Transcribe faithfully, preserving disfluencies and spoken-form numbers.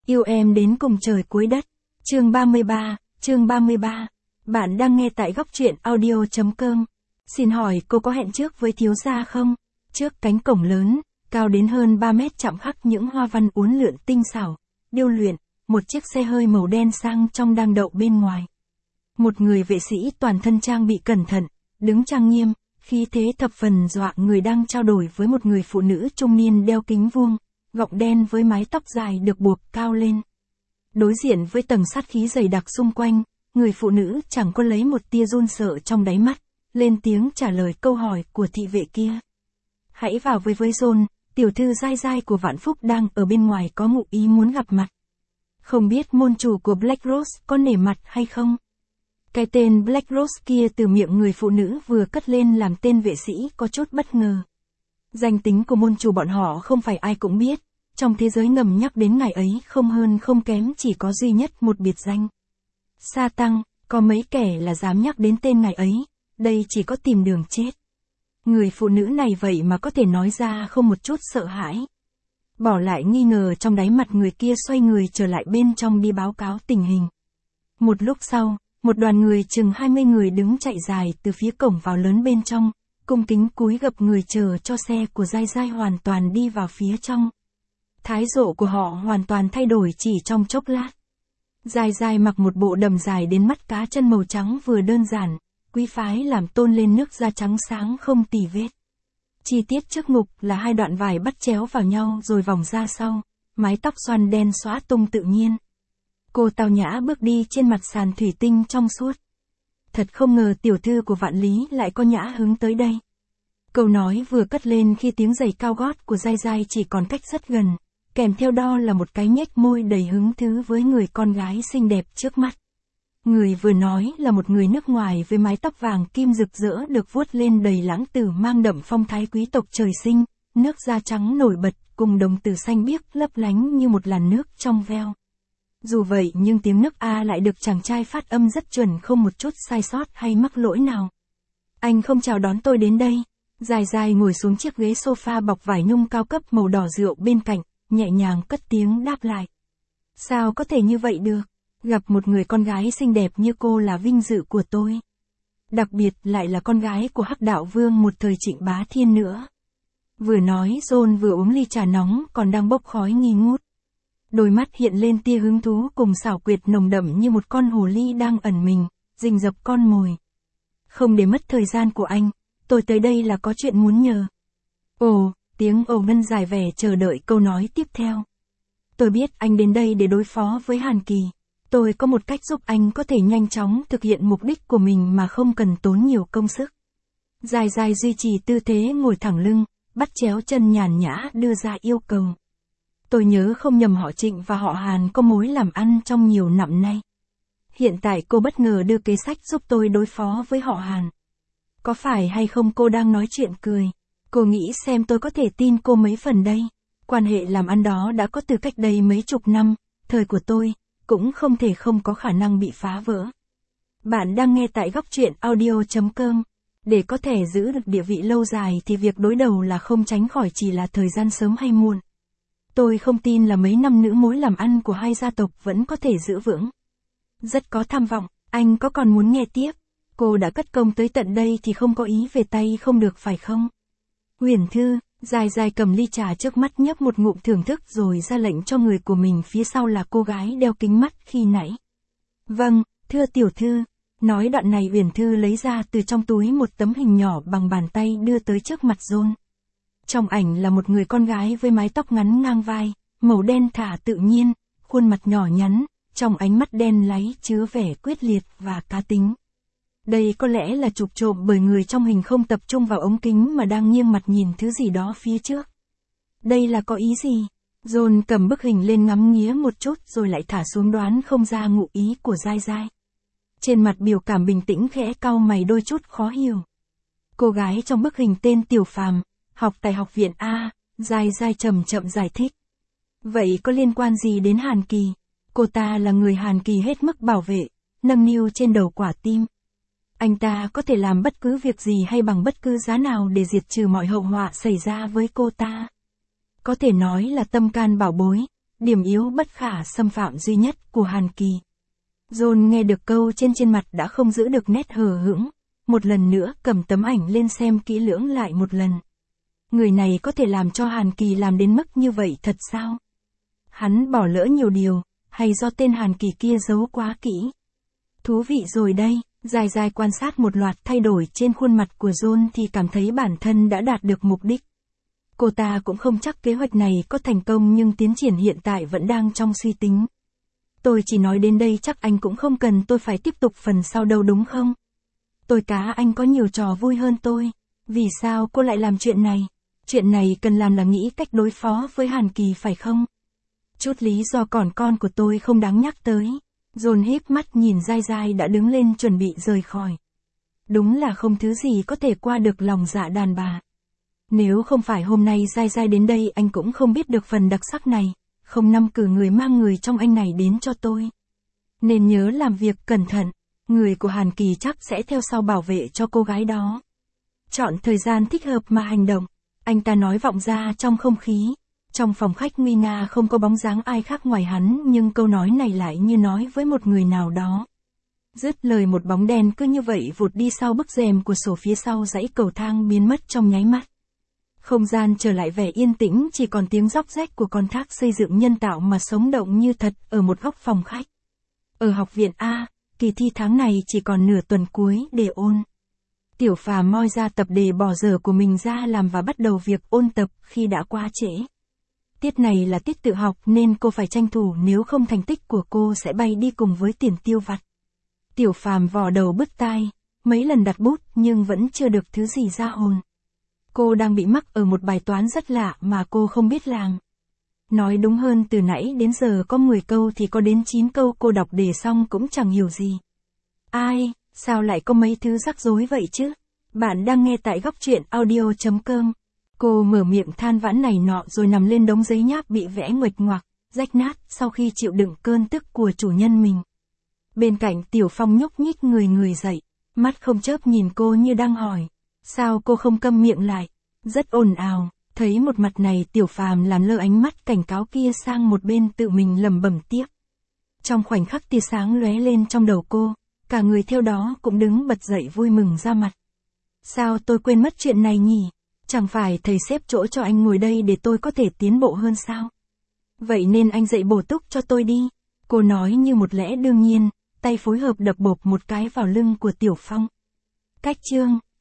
Yêu em đến cùng trời cuối đất. Chương ba mươi ba, chương ba mươi ba. Bạn đang nghe tại góc truyện audio chấm com. Xin hỏi cô có hẹn trước với thiếu gia không? Trước cánh cổng lớn, cao đến hơn ba mét chạm khắc những hoa văn uốn lượn tinh xảo, điêu luyện, một chiếc xe hơi màu đen sang trong đang đậu bên ngoài. Một người vệ sĩ toàn thân trang bị cẩn thận, đứng trang nghiêm, khí thế thập phần dọa người đang trao đổi với một người phụ nữ trung niên đeo kính vuông, gọng đen với mái tóc dài được buộc cao lên. Đối diện với tầng sát khí dày đặc xung quanh, người phụ nữ chẳng có lấy một tia run sợ trong đáy mắt, lên tiếng trả lời câu hỏi của thị vệ kia. Hãy vào với với John, tiểu thư dai dai của Vạn Phúc đang ở bên ngoài có ngụ ý muốn gặp mặt. Không biết môn chủ của Black Rose có nể mặt hay không? Cái tên Black Rose kia từ miệng người phụ nữ vừa cất lên làm tên vệ sĩ có chút bất ngờ. Danh tính của môn chủ bọn họ không phải ai cũng biết, trong thế giới ngầm nhắc đến ngày ấy không hơn không kém chỉ có duy nhất một biệt danh. Sa Tăng, có mấy kẻ là dám nhắc đến tên ngày ấy, đây chỉ có tìm đường chết. Người phụ nữ này vậy mà có thể nói ra không một chút sợ hãi. Bỏ lại nghi ngờ trong đáy mặt người kia xoay người trở lại bên trong đi báo cáo tình hình. Một lúc sau, một đoàn người chừng hai mươi người đứng chạy dài từ phía cổng vào lớn bên trong, cung kính cúi gập người chờ cho xe của Giai Giai hoàn toàn đi vào phía trong. Thái độ của họ hoàn toàn thay đổi chỉ trong chốc lát. Giai Giai mặc một bộ đầm dài đến mắt cá chân màu trắng vừa đơn giản, quý phái làm tôn lên nước da trắng sáng không tì vết. Chi tiết trước ngực là hai đoạn vải bắt chéo vào nhau rồi vòng ra sau, mái tóc xoăn đen xóa tung tự nhiên. Cô tao nhã bước đi trên mặt sàn thủy tinh trong suốt. Thật không ngờ tiểu thư của Vạn Lý lại có nhã hứng tới đây. Câu nói vừa cất lên khi tiếng giày cao gót của Giai Giai chỉ còn cách rất gần, kèm theo đó là một cái nhếch môi đầy hứng thú với người con gái xinh đẹp trước mắt. Người vừa nói là một người nước ngoài với mái tóc vàng kim rực rỡ được vuốt lên đầy lãng tử mang đậm phong thái quý tộc trời sinh, nước da trắng nổi bật cùng đồng tử xanh biếc lấp lánh như một làn nước trong veo. Dù vậy nhưng tiếng nước A lại được chàng trai phát âm rất chuẩn không một chút sai sót hay mắc lỗi nào. Anh không chào đón tôi đến đây. Dài dài ngồi xuống chiếc ghế sofa bọc vải nhung cao cấp màu đỏ rượu bên cạnh, nhẹ nhàng cất tiếng đáp lại. Sao có thể như vậy được? Gặp một người con gái xinh đẹp như cô là vinh dự của tôi. Đặc biệt lại là con gái của Hắc Đạo Vương một thời Trịnh Bá Thiên nữa. Vừa nói John vừa uống ly trà nóng còn đang bốc khói nghi ngút. Đôi mắt hiện lên tia hứng thú cùng xảo quyệt nồng đậm như một con hồ ly đang ẩn mình, rình rập con mồi. Không để mất thời gian của anh, tôi tới đây là có chuyện muốn nhờ. Ồ, tiếng ồ ngân dài vẻ chờ đợi câu nói tiếp theo. Tôi biết anh đến đây để đối phó với Hàn Kỳ. Tôi có một cách giúp anh có thể nhanh chóng thực hiện mục đích của mình mà không cần tốn nhiều công sức. Dài dài duy trì tư thế ngồi thẳng lưng, bắt chéo chân nhàn nhã đưa ra yêu cầu. Tôi nhớ không nhầm họ Trịnh và họ Hàn có mối làm ăn trong nhiều năm nay. Hiện tại cô bất ngờ đưa kế sách giúp tôi đối phó với họ Hàn. Có phải hay không cô đang nói chuyện cười? Cô nghĩ xem tôi có thể tin cô mấy phần đây. Quan hệ làm ăn đó đã có từ cách đây mấy chục năm, thời của tôi, cũng không thể không có khả năng bị phá vỡ. Bạn đang nghe tại góc truyện audio chấm com. Để có thể giữ được địa vị lâu dài thì việc đối đầu là không tránh khỏi chỉ là thời gian sớm hay muộn. Tôi không tin là mấy năm nữa mối làm ăn của hai gia tộc vẫn có thể giữ vững. Rất có tham vọng, anh có còn muốn nghe tiếp? Cô đã cất công tới tận đây thì không có ý về tay không được phải không? Huyền Thư, dài dài cầm ly trà trước mắt nhấp một ngụm thưởng thức rồi ra lệnh cho người của mình phía sau là cô gái đeo kính mắt khi nãy. Vâng, thưa tiểu thư. Nói đoạn này Huyền Thư lấy ra từ trong túi một tấm hình nhỏ bằng bàn tay đưa tới trước mặt John. Trong ảnh là một người con gái với mái tóc ngắn ngang vai, màu đen thả tự nhiên, khuôn mặt nhỏ nhắn, trong ánh mắt đen láy chứa vẻ quyết liệt và cá tính. Đây có lẽ là chụp trộm bởi người trong hình không tập trung vào ống kính mà đang nghiêng mặt nhìn thứ gì đó phía trước. Đây là có ý gì? John cầm bức hình lên ngắm nghía một chút rồi lại thả xuống đoán không ra ngụ ý của Giai Giai. Trên mặt biểu cảm bình tĩnh khẽ cau mày đôi chút khó hiểu. Cô gái trong bức hình tên Tiểu Phàm, học tại học viện A, Giai Giai chậm chậm giải thích. Vậy có liên quan gì đến Hàn Kỳ? Cô ta là người Hàn Kỳ hết mức bảo vệ, nâng niu trên đầu quả tim. Anh ta có thể làm bất cứ việc gì hay bằng bất cứ giá nào để diệt trừ mọi hậu họa xảy ra với cô ta. Có thể nói là tâm can bảo bối, điểm yếu bất khả xâm phạm duy nhất của Hàn Kỳ. John nghe được câu trên trên mặt đã không giữ được nét hờ hững, một lần nữa cầm tấm ảnh lên xem kỹ lưỡng lại một lần. Người này có thể làm cho Hàn Kỳ làm đến mức như vậy thật sao? Hắn bỏ lỡ nhiều điều, hay do tên Hàn Kỳ kia giấu quá kỹ? Thú vị rồi đây, dài dài quan sát một loạt thay đổi trên khuôn mặt của John thì cảm thấy bản thân đã đạt được mục đích. Cô ta cũng không chắc kế hoạch này có thành công nhưng tiến triển hiện tại vẫn đang trong suy tính. Tôi chỉ nói đến đây chắc anh cũng không cần tôi phải tiếp tục phần sau đâu đúng không? Tôi cá anh có nhiều trò vui hơn tôi. Vì sao cô lại làm chuyện này? Chuyện này cần làm là nghĩ cách đối phó với Hàn Kỳ phải không? Chút lý do còn con của tôi không đáng nhắc tới. John híp mắt nhìn dai dai đã đứng lên chuẩn bị rời khỏi. Đúng là không thứ gì có thể qua được lòng dạ đàn bà. Nếu không phải hôm nay dai dai đến đây anh cũng không biết được phần đặc sắc này. Không năm cử người mang người trong anh này đến cho tôi. Nên nhớ làm việc cẩn thận. Người của Hàn Kỳ chắc sẽ theo sau bảo vệ cho cô gái đó. Chọn thời gian thích hợp mà hành động. Anh ta nói vọng ra trong không khí. Trong phòng khách nguy nga không có bóng dáng ai khác ngoài hắn nhưng câu nói này lại như nói với một người nào đó. Dứt lời một bóng đen cứ như vậy vụt đi sau bức rèm của sổ phía sau dãy cầu thang biến mất trong nháy mắt. Không gian trở lại vẻ yên tĩnh chỉ còn tiếng róc rách của con thác xây dựng nhân tạo mà sống động như thật ở một góc phòng khách. Ở học viện A, kỳ thi tháng này chỉ còn nửa tuần cuối để ôn. Tiểu Phàm moi ra tập đề bỏ giờ của mình ra làm và bắt đầu việc ôn tập khi đã quá trễ. Tiết này là tiết tự học nên cô phải tranh thủ nếu không thành tích của cô sẽ bay đi cùng với tiền tiêu vặt. Tiểu Phàm vò đầu bứt tai, mấy lần đặt bút nhưng vẫn chưa được thứ gì ra hồn. Cô đang bị mắc ở một bài toán rất lạ mà cô không biết làm. Nói đúng hơn từ nãy đến giờ có mười câu thì có đến chín câu cô đọc đề xong cũng chẳng hiểu gì. Ai, sao lại có mấy thứ rắc rối vậy chứ? Bạn đang nghe tại góc truyện audio chấm com. Cô mở miệng than vãn này nọ rồi nằm lên đống giấy nháp bị vẽ nguệch ngoạc, rách nát sau khi chịu đựng cơn tức của chủ nhân mình. Bên cạnh Tiểu Phong nhúc nhích người người dậy, mắt không chớp nhìn cô như đang hỏi. Sao cô không câm miệng lại? Rất ồn ào, thấy một mặt này Tiểu Phàm làm lơ ánh mắt cảnh cáo kia sang một bên tự mình lẩm bẩm tiếp. Trong khoảnh khắc tia sáng lóe lên trong đầu cô, cả người theo đó cũng đứng bật dậy vui mừng ra mặt. Sao tôi quên mất chuyện này nhỉ? Chẳng phải thầy xếp chỗ cho anh ngồi đây để tôi có thể tiến bộ hơn sao? Vậy nên anh dạy bổ túc cho tôi đi. Cô nói như một lẽ đương nhiên, tay phối hợp đập bộp một cái vào lưng của Tiểu Phong. Cách chương